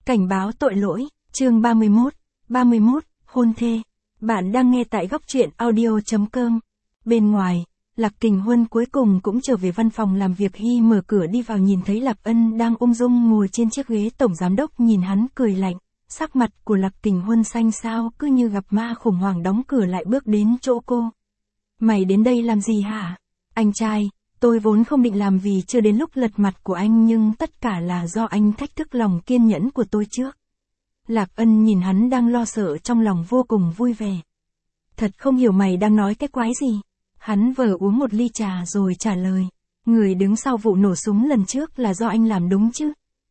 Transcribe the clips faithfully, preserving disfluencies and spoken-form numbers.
Cảnh báo tội lỗi, chương ba mươi mốt, ba mươi mốt, hôn thê. Bạn đang nghe tại góc truyện audio chấm com. Bên ngoài, Lạc Kình Huân cuối cùng cũng trở về văn phòng làm việc. Hy mở cửa đi vào nhìn thấy Lạc Ân đang ung dung ngồi trên chiếc ghế. Tổng giám đốc nhìn hắn cười lạnh, sắc mặt của Lạc Kình Huân xanh xao cứ như gặp ma khủng hoảng, đóng cửa lại bước đến chỗ cô. Mày đến đây làm gì hả? Anh trai, tôi vốn không định làm vì chưa đến lúc lật mặt của anh, nhưng tất cả là do anh thách thức lòng kiên nhẫn của tôi trước. Lạc Ân nhìn hắn đang lo sợ trong lòng vô cùng vui vẻ. Thật không hiểu mày đang nói cái quái gì. Hắn vờ uống một ly trà rồi trả lời. Người đứng sau vụ nổ súng lần trước là do anh làm đúng chứ?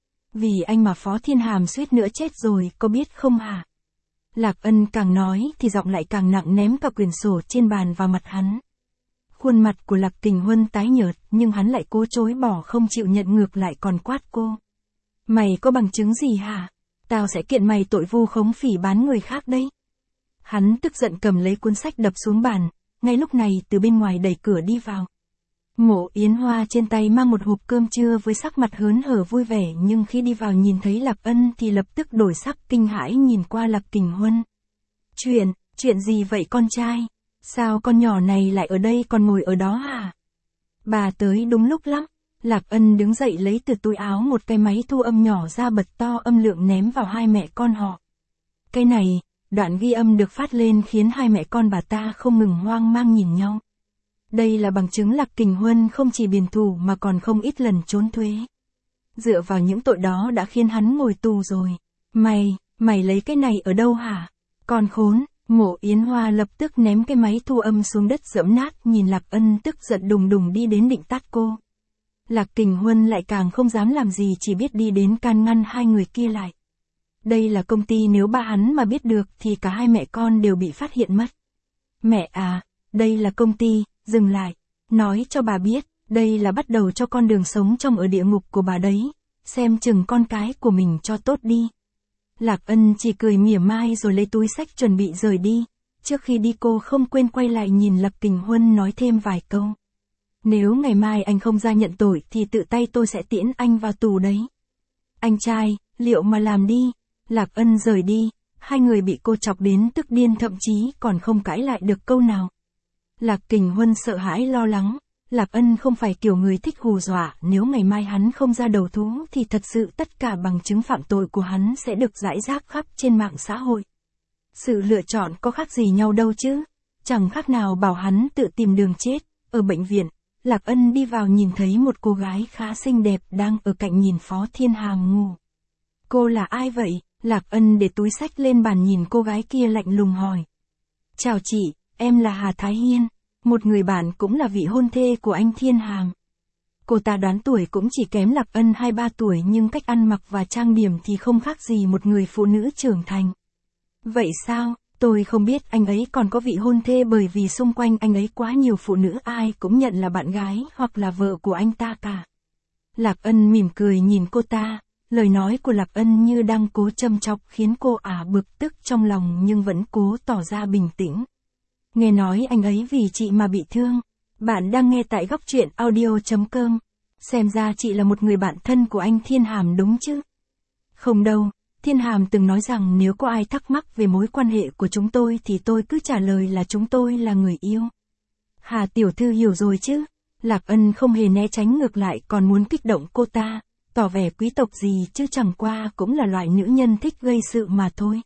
Vì anh mà Phó Thiên Hàm suýt nữa chết rồi, có biết không hả? Lạc Ân càng nói thì giọng lại càng nặng, ném cả quyển sổ trên bàn vào mặt hắn. Khuôn mặt của Lạc Kình Huân tái nhợt, nhưng hắn lại cố chối bỏ, không chịu nhận, ngược lại còn quát cô. Mày có bằng chứng gì hả? Tao sẽ kiện mày tội vu khống phỉ báng người khác đấy. Hắn tức giận cầm lấy cuốn sách đập xuống bàn. Ngay lúc này từ bên ngoài đẩy cửa đi vào. Mộ Yến Hoa trên tay mang một hộp cơm trưa với sắc mặt hớn hở vui vẻ, nhưng khi đi vào nhìn thấy Lạc Ân thì lập tức đổi sắc, kinh hãi nhìn qua Lạc Kình Huân. Chuyện, chuyện gì vậy con trai? Sao con nhỏ này lại ở đây còn ngồi ở đó hả? Bà tới đúng lúc lắm. Lạc Ân đứng dậy lấy từ túi áo một cái máy thu âm nhỏ ra, bật to âm lượng ném vào hai mẹ con họ. Cái này, đoạn ghi âm được phát lên khiến hai mẹ con bà ta không ngừng hoang mang nhìn nhau. Đây là bằng chứng Lạc Kình Huân không chỉ biển thủ mà còn không ít lần trốn thuế. Dựa vào những tội đó đã khiến hắn ngồi tù rồi. Mày, mày lấy cái này ở đâu hả? Con khốn! Mộ Yến Hoa lập tức ném cái máy thu âm xuống đất giẫm nát, nhìn Lạc Ân tức giận đùng đùng đi đến định tát cô. Lạc Kình Huân lại càng không dám làm gì, chỉ biết đi đến can ngăn hai người kia lại. Đây là công ty, nếu ba hắn mà biết được thì cả hai mẹ con đều bị phát hiện mất. Mẹ à, đây là công ty, dừng lại. Nói cho bà biết, đây là bắt đầu cho con đường sống trong ở địa ngục của bà đấy. Xem chừng con cái của mình cho tốt đi. Lạc Ân chỉ cười mỉa mai rồi lấy túi xách chuẩn bị rời đi. Trước khi đi cô không quên quay lại nhìn Lạc Kình Huân nói thêm vài câu. Nếu ngày mai anh không ra nhận tội thì tự tay tôi sẽ tiễn anh vào tù đấy. Anh trai, liệu mà làm đi. Lạc Ân rời đi, hai người bị cô chọc đến tức điên, thậm chí còn không cãi lại được câu nào. Lạc Kình Huân sợ hãi lo lắng. Lạc Ân không phải kiểu người thích hù dọa, nếu ngày mai hắn không ra đầu thú thì thật sự tất cả bằng chứng phạm tội của hắn sẽ được rải rác khắp trên mạng xã hội. Sự lựa chọn có khác gì nhau đâu chứ, chẳng khác nào bảo hắn tự tìm đường chết. Ở bệnh viện, Lạc Ân đi vào nhìn thấy một cô gái khá xinh đẹp đang ở cạnh nhìn Phó Thiên Hàm ngủ. Cô là ai vậy? Lạc Ân để túi xách lên bàn nhìn cô gái kia lạnh lùng hỏi. Chào chị, em là Hà Thái Hiên. Một người bạn cũng là vị hôn thê của anh Thiên Hàm. Cô ta đoán tuổi cũng chỉ kém Lạc Ân hai ba tuổi, nhưng cách ăn mặc và trang điểm thì không khác gì một người phụ nữ trưởng thành. Vậy sao, tôi không biết anh ấy còn có vị hôn thê, bởi vì xung quanh anh ấy quá nhiều phụ nữ ai cũng nhận là bạn gái hoặc là vợ của anh ta cả. Lạc Ân mỉm cười nhìn cô ta, lời nói của Lạc Ân như đang cố châm chọc khiến cô ả bực tức trong lòng nhưng vẫn cố tỏ ra bình tĩnh. Nghe nói anh ấy vì chị mà bị thương. Bạn đang nghe tại góc truyện audio chấm com. Xem ra chị là một người bạn thân của anh Thiên Hàm đúng chứ? Không đâu, Thiên Hàm từng nói rằng nếu có ai thắc mắc về mối quan hệ của chúng tôi thì tôi cứ trả lời là chúng tôi là người yêu. Hà tiểu thư hiểu rồi chứ? Lạc Ân không hề né tránh, ngược lại còn muốn kích động cô ta, tỏ vẻ quý tộc gì chứ chẳng qua cũng là loại nữ nhân thích gây sự mà thôi.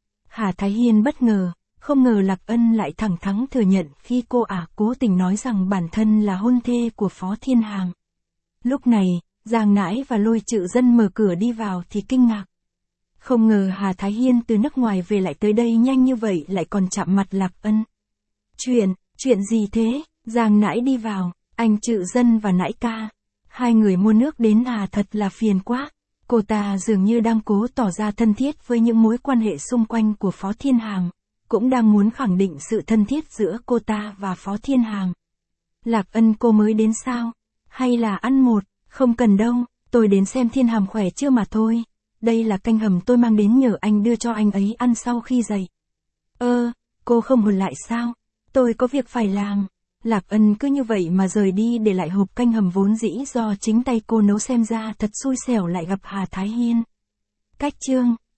Hà Thái Hiên bất ngờ. Không ngờ Lạc Ân lại thẳng thắn thừa nhận khi cô ả cố tình nói rằng bản thân là hôn thê của Phó Thiên Hàm. Lúc này, Giang Nãi và Lôi Trự Dân mở cửa đi vào thì kinh ngạc. Không ngờ Hà Thái Hiên từ nước ngoài về lại tới đây nhanh như vậy, lại còn chạm mặt Lạc Ân. Chuyện, chuyện gì thế? Giang Nãi đi vào, anh Trự Dân và Nãi ca. Hai người mua nước đến à, thật là phiền quá. Cô ta dường như đang cố tỏ ra thân thiết với những mối quan hệ xung quanh của Phó Thiên Hàm. Cũng đang muốn khẳng định sự thân thiết giữa cô ta và Phó Thiên Hàm. Lạc Ân, cô mới đến sao? Hay là ăn một? Không cần đâu, tôi đến xem Thiên Hàm khỏe chưa mà thôi. Đây là canh hầm tôi mang đến nhờ anh đưa cho anh ấy ăn sau khi dậy. Ơ, cô không hồn lại sao? Tôi có việc phải làm. Lạc Ân cứ như vậy mà rời đi, để lại hộp canh hầm vốn dĩ do chính tay cô nấu, xem ra thật xui xẻo lại gặp Hà Thái Hiên. Cách chương